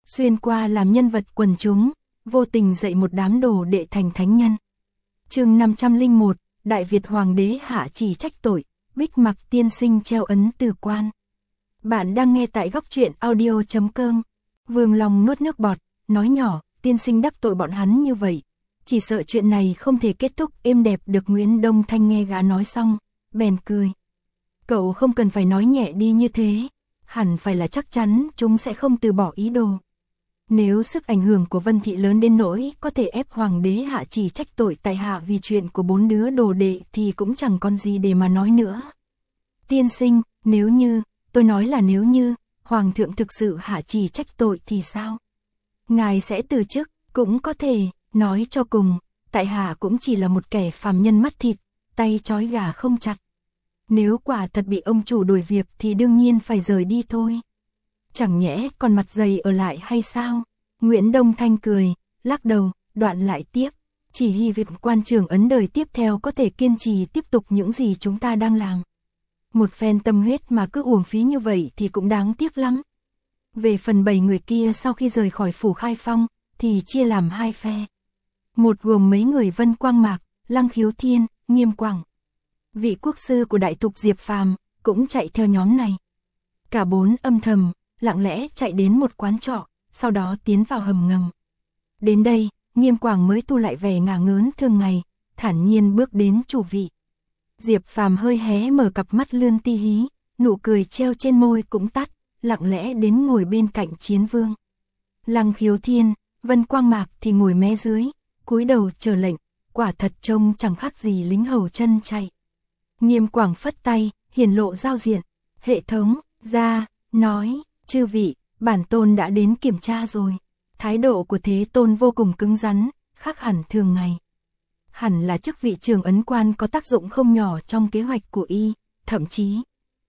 xuyên qua làm nhân vật quần chúng, vô tình dạy một đám đồ đệ thành thánh nhân. Chương 501, Đại Việt Hoàng đế hạ chỉ trách tội, Bích Mặc tiên sinh treo ấn từ quan. Bạn đang nghe tại góc truyện audio.com. Vương Long nuốt nước bọt, nói nhỏ, tiên sinh đắc tội bọn hắn như vậy. Chỉ sợ chuyện này không thể kết thúc êm đẹp được. Nguyễn Đông Thanh nghe gã nói xong, bèn cười. Cậu không cần phải nói nhẹ đi như thế, hẳn phải là chắc chắn chúng sẽ không từ bỏ ý đồ. Nếu sức ảnh hưởng của Vân Thị lớn đến nỗi có thể ép Hoàng đế hạ chỉ trách tội tại hạ vì chuyện của 4 đứa đồ đệ thì cũng chẳng còn gì để mà nói nữa. Tiên sinh, nếu như, tôi nói là nếu như, Hoàng thượng thực sự hạ chỉ trách tội thì sao? Ngài sẽ từ chức, cũng có thể, nói cho cùng, tại hạ cũng chỉ là một kẻ phàm nhân mắt thịt, tay trói gà không chặt. Nếu quả thật bị ông chủ đuổi việc thì đương nhiên phải rời đi thôi. Chẳng nhẽ còn mặt dày ở lại hay sao? Nguyễn Đông Thanh cười, lắc đầu, đoạn lại tiếp. Chỉ hy vọng quan trưởng ấn đời tiếp theo có thể kiên trì tiếp tục những gì chúng ta đang làm. Một phen tâm huyết mà cứ uổng phí như vậy thì cũng đáng tiếc lắm. Về phần 7 người kia sau khi rời khỏi phủ Khai Phong thì chia làm 2 phe. Một gồm mấy người Vân Quang Mạc, Lăng Khiếu Thiên, Nghiêm Quảng. Vị quốc sư của đại thục Diệp Phàm cũng chạy theo nhóm này. Cả 4 âm thầm, lặng lẽ chạy đến một quán trọ, sau đó tiến vào hầm ngầm. Đến đây, Nghiêm Quảng mới tu lại vẻ ngả ngớn thường ngày, thản nhiên bước đến chủ vị. Diệp Phàm hơi hé mở cặp mắt lươn ti hí, nụ cười treo trên môi cũng tắt, lặng lẽ đến ngồi bên cạnh Chiến Vương. Lăng Khiếu Thiên, Vân Quang Mạc thì ngồi mé dưới, cúi đầu chờ lệnh, quả thật trông chẳng khác gì lính hầu chân chạy. Nghiêm Quảng phất tay, hiển lộ giao diện, hệ thống, ra, nói, chư vị, bản tôn đã đến kiểm tra rồi. Thái độ của Thế Tôn vô cùng cứng rắn, khác hẳn thường ngày. Hẳn là chức vị trưởng ấn quan có tác dụng không nhỏ trong kế hoạch của y, thậm chí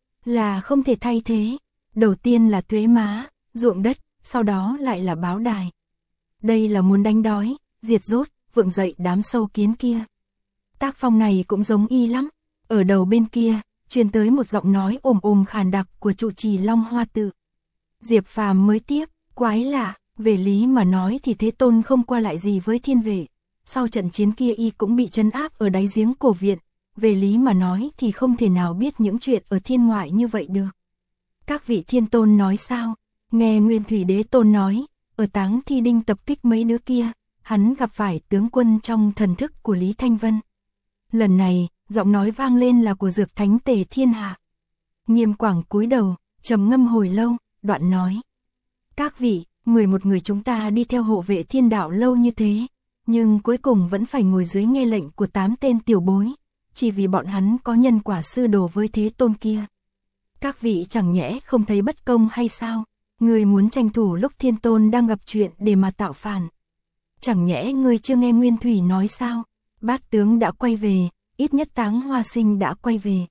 là không thể thay thế. Đầu tiên là thuế má, ruộng đất, sau đó lại là báo đài. Đây là muốn đánh đói, diệt rốt, vượng dậy đám sâu kiến kia. Tác phong này cũng giống y lắm. Ở đầu bên kia, truyền tới một giọng nói ồm khàn đặc của trụ trì Long Hoa Tự. Diệp Phàm mới tiếp, quái lạ, về lý mà nói thì Thế Tôn không qua lại gì với thiên vệ. Sau trận chiến kia y cũng bị trấn áp ở đáy giếng cổ viện, về lý mà nói thì không thể nào biết những chuyện ở thiên ngoại như vậy được. Các vị thiên tôn nói sao? Nghe Nguyên Thủy Đế Tôn nói, ở Táng Thi Đinh tập kích mấy đứa kia, hắn gặp phải tướng quân trong thần thức của Lý Thanh Vân. Lần này, giọng nói vang lên là của Dược Thánh Tề Thiên Hạ. Nghiêm Quảng cúi đầu, trầm ngâm hồi lâu, đoạn nói. Các vị, 11 người chúng ta đi theo hộ vệ thiên đạo lâu như thế, nhưng cuối cùng vẫn phải ngồi dưới nghe lệnh của 8 tên tiểu bối, chỉ vì bọn hắn có nhân quả sư đồ với Thế Tôn kia. Các vị chẳng nhẽ không thấy bất công hay sao? Người muốn tranh thủ lúc Thiên Tôn đang gặp chuyện để mà tạo phản. Chẳng nhẽ người chưa nghe Nguyên Thủy nói sao? Bát tướng đã quay về, ít nhất Táng Hoa Sinh đã quay về.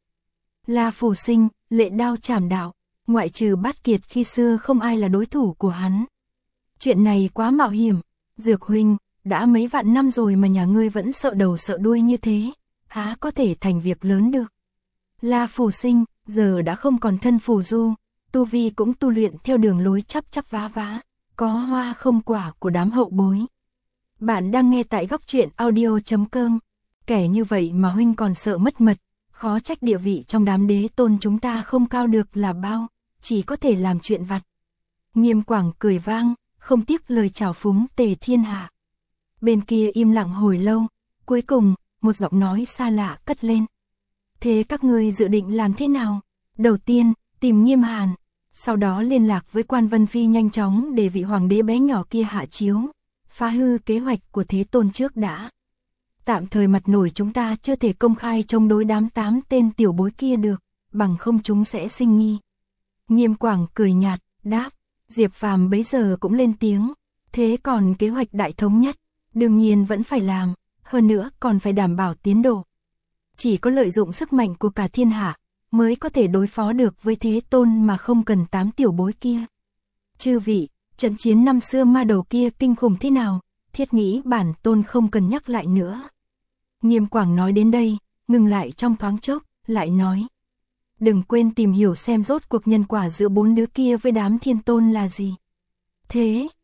La Phủ Sinh, lệ đao chảm đạo, ngoại trừ Bát Kiệt khi xưa không ai là đối thủ của hắn. Chuyện này quá mạo hiểm, Dược huynh, đã mấy vạn năm rồi mà nhà ngươi vẫn sợ đầu sợ đuôi như thế, há có thể thành việc lớn được. La Phủ Sinh, giờ đã không còn thân phù du, tu vi cũng tu luyện theo đường lối chắp vá vá, có hoa không quả của đám hậu bối. Bạn đang nghe tại góc truyện audio.com. Kẻ như vậy mà huynh còn sợ mất mật, khó trách địa vị trong đám đế tôn chúng ta không cao được là bao, chỉ có thể làm chuyện vặt. Nghiêm Quảng cười vang, không tiếc lời chào phúng Tề Thiên Hạ. Bên kia im lặng hồi lâu, cuối cùng, một giọng nói xa lạ cất lên. Thế các ngươi dự định làm thế nào? Đầu tiên, tìm Nghiêm Hàn, sau đó liên lạc với Quan Vân Phi nhanh chóng để vị hoàng đế bé nhỏ kia hạ chiếu, phá hư kế hoạch của Thế Tôn trước đã. Tạm thời mặt nổi chúng ta chưa thể công khai chống đối đám 8 tên tiểu bối kia được, bằng không chúng sẽ sinh nghi. Nghiêm Quảng cười nhạt, đáp, Diệp Phàm bấy giờ cũng lên tiếng, thế còn kế hoạch đại thống nhất, đương nhiên vẫn phải làm, hơn nữa còn phải đảm bảo tiến độ. Chỉ có lợi dụng sức mạnh của cả thiên hạ, mới có thể đối phó được với Thế Tôn mà không cần 8 tiểu bối kia. Chư vị, trận chiến năm xưa ma đầu kia kinh khủng thế nào, thiết nghĩ bản tôn không cần nhắc lại nữa. Nghiêm Quảng nói đến đây, ngừng lại trong thoáng chốc, lại nói. Đừng quên tìm hiểu xem rốt cuộc nhân quả giữa 4 đứa kia với đám thiên tôn là gì. Thế,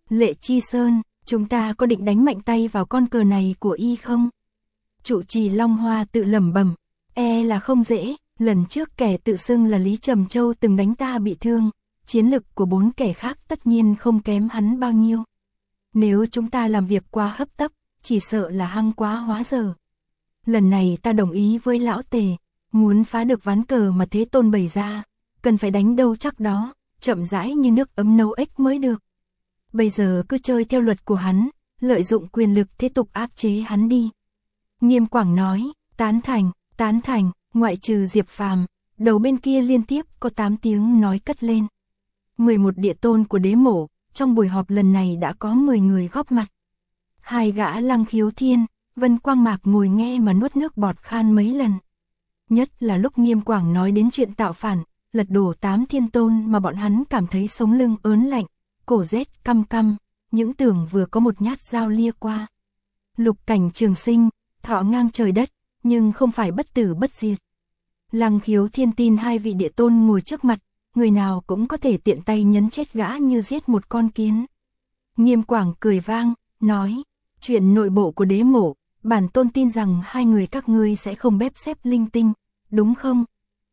Lệ Chi Sơn, chúng ta có định đánh mạnh tay vào con cờ này của y không? Trụ trì Long Hoa tự lẩm bẩm, là không dễ, lần trước kẻ tự xưng là Lý Trầm Châu từng đánh ta bị thương, chiến lực của 4 kẻ khác tất nhiên không kém hắn bao nhiêu. Nếu chúng ta làm việc quá hấp tấp, chỉ sợ là hăng quá hóa dở. Lần này ta đồng ý với lão Tề, muốn phá được ván cờ mà Thế Tôn bày ra, cần phải đánh đâu chắc đó, chậm rãi như nước ấm nấu ếch mới được. Bây giờ cứ chơi theo luật của hắn, lợi dụng quyền lực thế tục áp chế hắn đi. Nghiêm Quảng nói, tán thành, ngoại trừ Diệp Phàm, đầu bên kia liên tiếp có 8 tiếng nói cất lên. 11 địa tôn của Đế Mộ, trong buổi họp lần này đã có 10 người góp mặt. 2 gã Lăng Khiếu Thiên, Vân Quang Mạc ngồi nghe mà nuốt nước bọt khan mấy lần. Nhất là lúc Nghiêm Quảng nói đến chuyện tạo phản, lật đổ 8 thiên tôn mà bọn hắn cảm thấy sống lưng ớn lạnh, cổ rét căm căm, những tưởng vừa có một nhát dao lia qua. Lục Cảnh trường sinh, thọ ngang trời đất, nhưng không phải bất tử bất diệt. Lăng Khiếu Thiên tin 2 vị địa tôn ngồi trước mặt, người nào cũng có thể tiện tay nhấn chết gã như giết một con kiến. Nghiêm Quảng cười vang, nói, chuyện nội bộ của Đế Mộ, bản tôn tin rằng 2 người các ngươi sẽ không bếp xếp linh tinh, đúng không?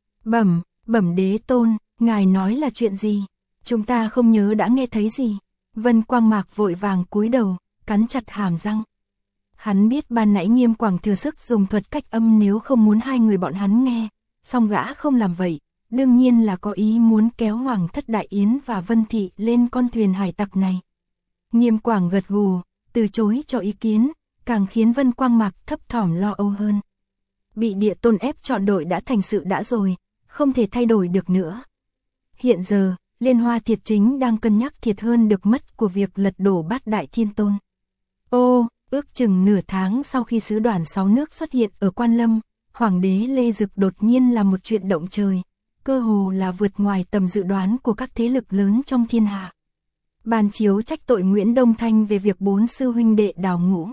Bẩm Đế Tôn, ngài nói là chuyện gì? Chúng ta không nhớ đã nghe thấy gì. Vân Quang Mạc vội vàng cúi đầu, cắn chặt hàm răng. Hắn biết ban nãy Nghiêm Quảng thừa sức dùng thuật cách âm nếu không muốn 2 người bọn hắn nghe, song gã không làm vậy, đương nhiên là có ý muốn kéo Hoàng thất Đại Yến và Vân Thị lên con thuyền hải tặc này. Nghiêm Quảng gật gù, từ chối cho ý kiến, càng khiến Vân Quang Mạc thấp thỏm lo âu hơn. Bị địa tôn ép chọn đội đã thành sự đã rồi, không thể thay đổi được nữa. Hiện giờ, Liên Hoa Thiệt chính đang cân nhắc thiệt hơn được mất của việc lật đổ 8 đại thiên tôn. Ước chừng nửa tháng sau khi sứ đoàn 6 nước xuất hiện ở Quan Lâm, Hoàng đế Lê Dực đột nhiên là một chuyện động trời, cơ hồ là vượt ngoài tầm dự đoán của các thế lực lớn trong thiên hạ. Ban chiếu trách tội Nguyễn Đông Thanh về việc 4 sư huynh đệ đào ngũ.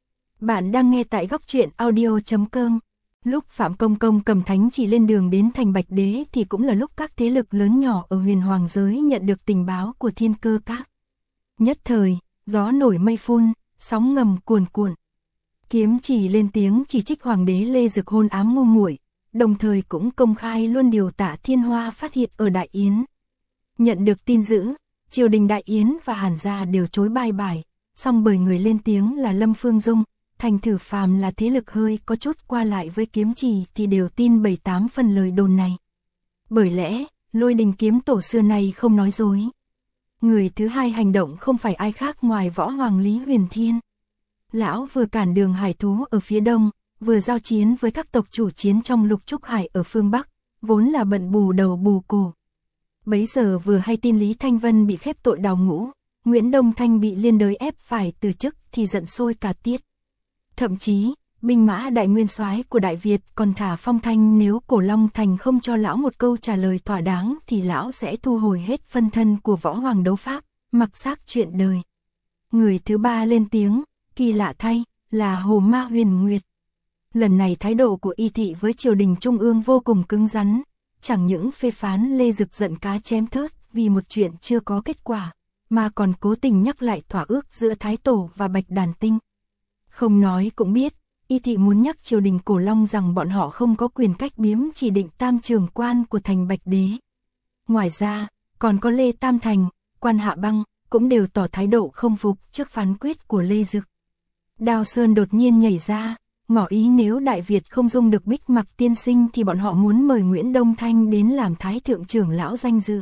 Bạn đang nghe tại góc truyện audio.com. Lúc Phạm Công Công cầm thánh chỉ lên đường đến thành Bạch Đế thì cũng là lúc các thế lực lớn nhỏ ở huyền hoàng giới nhận được tình báo của Thiên Cơ Các. Nhất thời, gió nổi mây phun, sóng ngầm cuồn cuộn. Kiếm Chỉ lên tiếng chỉ trích Hoàng đế Lê Dực hôn ám ngu muội, đồng thời cũng công khai luôn điều Tạ Thiên Hoa phát hiện ở Đại Yến. Nhận được tin dữ, triều đình Đại Yến và Hàn gia đều chối bái bài, song bởi người lên tiếng là Lâm Phương Dung, thành thử phàm là thế lực hơi có chút qua lại với Kiếm Chỉ thì đều tin 7-8 phần lời đồn này. Bởi lẽ, Lôi Đình kiếm tổ xưa này không nói dối. Người thứ hai hành động không phải ai khác ngoài Võ Hoàng Lý Huyền Thiên. Lão vừa cản đường hải thú ở phía đông, vừa giao chiến với các tộc chủ chiến trong Lục Trúc Hải ở phương Bắc, vốn là bận bù đầu bù cổ. Bấy giờ vừa hay tin Lý Thanh Vân bị khép tội đào ngũ, Nguyễn Đông Thanh bị liên đới ép phải từ chức thì giận sôi cả tiết. Thậm chí, binh mã đại nguyên soái của Đại Việt còn thả phong thanh nếu Cổ Long Thành không cho lão một câu trả lời thỏa đáng thì lão sẽ thu hồi hết phân thân của Võ Hoàng đấu pháp, mặc xác chuyện đời. Người thứ ba lên tiếng, kỳ lạ thay, là Hồ Ma Huyền Nguyệt. Lần này thái độ của Y Thị với triều đình trung ương vô cùng cứng rắn, chẳng những phê phán Lê Dực giận cá chém thớt vì một chuyện chưa có kết quả, mà còn cố tình nhắc lại thỏa ước giữa Thái Tổ và Bạch Đàn Tinh. Không nói cũng biết, Y Thị muốn nhắc triều đình Cổ Long rằng bọn họ không có quyền cách biếm chỉ định tam trưởng quan của thành Bạch Đế. Ngoài ra, còn có Lê Tam Thành, quan Hạ Băng, cũng đều tỏ thái độ không phục trước phán quyết của Lê Dực. Đao Sơn đột nhiên nhảy ra, ngỏ ý nếu Đại Việt không dung được Bích Mặc tiên sinh thì bọn họ muốn mời Nguyễn Đông Thanh đến làm Thái Thượng trưởng lão danh dự.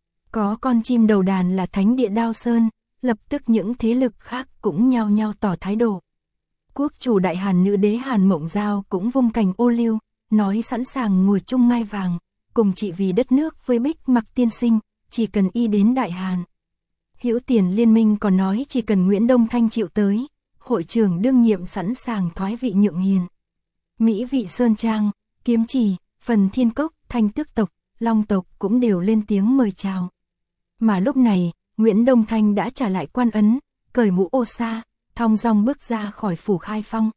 Có con chim đầu đàn là thánh địa Đao Sơn, lập tức những thế lực khác cũng nhao nhao tỏ thái độ. Quốc chủ Đại Hàn nữ đế Hàn Mộng Giao cũng vung cành ô liu, nói sẵn sàng ngồi chung ngai vàng, cùng trị vì đất nước với Bích Mặc tiên sinh, chỉ cần y đến Đại Hàn. Hữu Tiền Liên minh còn nói chỉ cần Nguyễn Đông Thanh chịu tới, hội trưởng đương nhiệm sẵn sàng thoái vị nhượng hiền. Mỹ vị Sơn Trang, Kiếm Chỉ, Phần Thiên Cốc, Thanh Tước tộc, Long tộc cũng đều lên tiếng mời chào. Mà lúc này, Nguyễn Đông Thanh đã trả lại quan ấn, cởi mũ ô sa, thong dong bước ra khỏi phủ Khai Phong.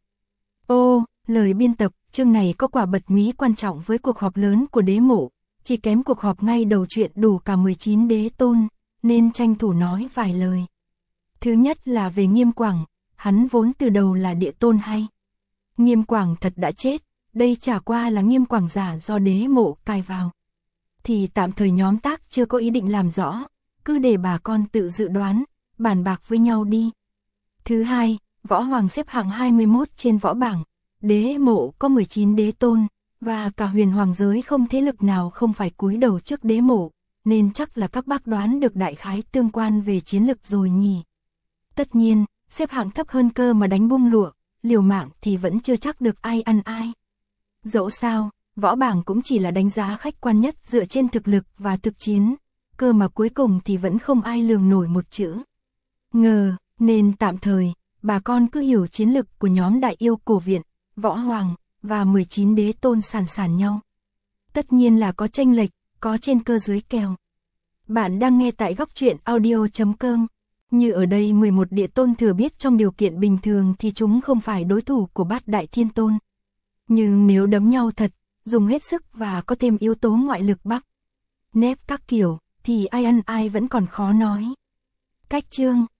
Lời biên tập, chương này có quả bật mí quan trọng với cuộc họp lớn của Đế Mộ, chỉ kém cuộc họp ngay đầu chuyện đủ cả 19 đế tôn, nên tranh thủ nói vài lời. Thứ nhất là về Nghiêm Quảng, hắn vốn từ đầu là địa tôn hay. Nghiêm Quảng thật đã chết, đây chả qua là Nghiêm Quảng giả do đế mộ cài vào. Thì tạm thời nhóm tác chưa có ý định làm rõ, cứ để bà con tự dự đoán, bàn bạc với nhau đi. Thứ hai, Võ Hoàng xếp hạng 21 trên võ bảng, đế mộ có 19 đế tôn, và cả huyền hoàng giới không thế lực nào không phải cúi đầu trước đế mộ, nên chắc là các bác đoán được đại khái tương quan về chiến lực rồi nhỉ. Tất nhiên, xếp hạng thấp hơn cơ mà đánh bung lụa, liều mạng thì vẫn chưa chắc được ai ăn ai. Dẫu sao, võ bảng cũng chỉ là đánh giá khách quan nhất dựa trên thực lực và thực chiến, cơ mà cuối cùng thì vẫn không ai lường nổi một chữ ngờ, nên tạm thời, bà con cứ hiểu chiến lực của nhóm đại yêu cổ viện, võ hoàng, và 19 đế tôn sàn sàn nhau. Tất nhiên là có chênh lệch, có trên cơ dưới kèo. Bạn đang nghe tại góc truyện audio.com. Như ở đây 11 địa tôn thừa biết trong điều kiện bình thường thì chúng không phải đối thủ của bát đại thiên tôn. Nhưng nếu đấm nhau thật, dùng hết sức và có thêm yếu tố ngoại lực bắc, nép các kiểu, thì ai ăn ai vẫn còn khó nói. Cách chương